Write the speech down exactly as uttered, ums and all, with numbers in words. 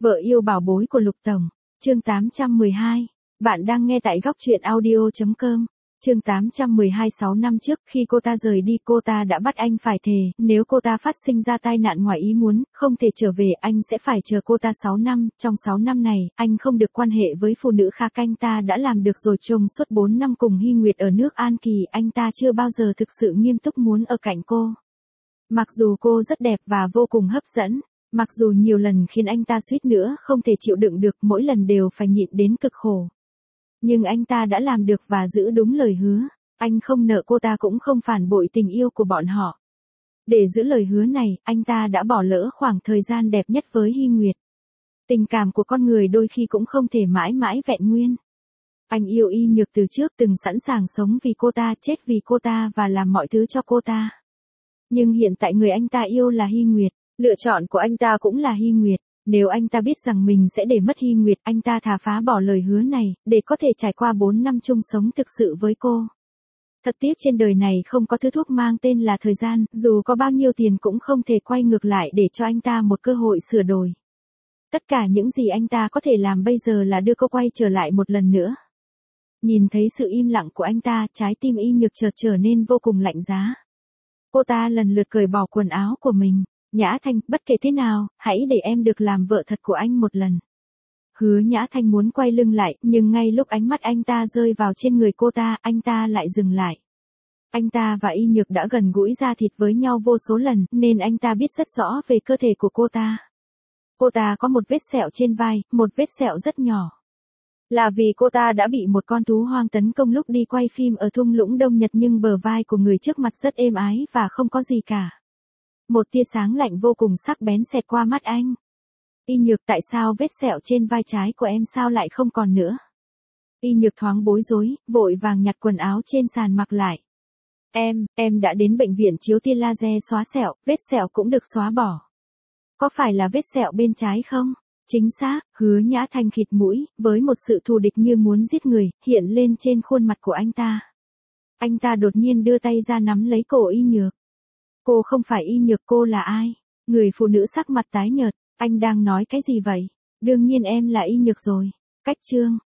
Vợ yêu bảo bối của Lục Tổng, chương tám trăm mười hai. Bạn đang nghe tại góc truyện audio chấm com. Chương tám trăm mười hai. Sáu năm trước, khi cô ta rời đi, cô ta đã bắt anh phải thề, nếu cô ta phát sinh ra tai nạn ngoài ý muốn, không thể trở về, anh sẽ phải chờ cô ta sáu năm. Trong sáu năm này, anh không được quan hệ với phụ nữ khác, anh ta đã làm được rồi. Trong suốt bốn năm cùng Hy Nguyệt ở nước An Kỳ, anh ta chưa bao giờ thực sự nghiêm túc muốn ở cạnh cô. Mặc dù cô rất đẹp và vô cùng hấp dẫn, mặc dù nhiều lần khiến anh ta suýt nữa không thể chịu đựng được, mỗi lần đều phải nhịn đến cực khổ. Nhưng anh ta đã làm được và giữ đúng lời hứa, anh không nợ cô ta cũng không phản bội tình yêu của bọn họ. Để giữ lời hứa này, anh ta đã bỏ lỡ khoảng thời gian đẹp nhất với Hy Nguyệt. Tình cảm của con người đôi khi cũng không thể mãi mãi vẹn nguyên. Anh yêu Y Nhược từ trước, từng sẵn sàng sống vì cô ta, chết vì cô ta và làm mọi thứ cho cô ta. Nhưng hiện tại người anh ta yêu là Hy Nguyệt, lựa chọn của anh ta cũng là Hy Nguyệt. Nếu anh ta biết rằng mình sẽ để mất Hy Nguyệt, anh ta thà phá bỏ lời hứa này, để có thể trải qua bốn năm chung sống thực sự với cô. Thật tiếc trên đời này không có thứ thuốc mang tên là thời gian, dù có bao nhiêu tiền cũng không thể quay ngược lại để cho anh ta một cơ hội sửa đổi. Tất cả những gì anh ta có thể làm bây giờ là đưa cô quay trở lại một lần nữa. Nhìn thấy sự im lặng của anh ta, trái tim Y Nhược chợt trở nên vô cùng lạnh giá. Cô ta lần lượt cởi bỏ quần áo của mình. Nhã Thanh, bất kể thế nào, hãy để em được làm vợ thật của anh một lần. Hứa Nhã Thanh muốn quay lưng lại, nhưng ngay lúc ánh mắt anh ta rơi vào trên người cô ta, anh ta lại dừng lại. Anh ta và Y Nhược đã gần gũi da thịt với nhau vô số lần, nên anh ta biết rất rõ về cơ thể của cô ta. Cô ta có một vết sẹo trên vai, một vết sẹo rất nhỏ. Là vì cô ta đã bị một con thú hoang tấn công lúc đi quay phim ở thung lũng Đông Nhật, nhưng bờ vai của người trước mặt rất êm ái và không có gì cả. Một tia sáng lạnh vô cùng sắc bén xẹt qua mắt anh. Y Nhược, tại sao vết sẹo trên vai trái của em sao lại không còn nữa? Y Nhược thoáng bối rối, vội vàng nhặt quần áo trên sàn mặc lại. Em, em đã đến bệnh viện chiếu tia laser xóa sẹo, vết sẹo cũng được xóa bỏ. Có phải là vết sẹo bên trái không? Chính xác, Hứa Nhã Thanh khịt mũi, với một sự thù địch như muốn giết người, hiện lên trên khuôn mặt của anh ta. Anh ta đột nhiên đưa tay ra nắm lấy cổ Y Nhược. Cô không phải Y Nhược, cô là ai? Người phụ nữ sắc mặt tái nhợt, anh đang nói cái gì vậy? Đương nhiên em là Y Nhược rồi. Cách chương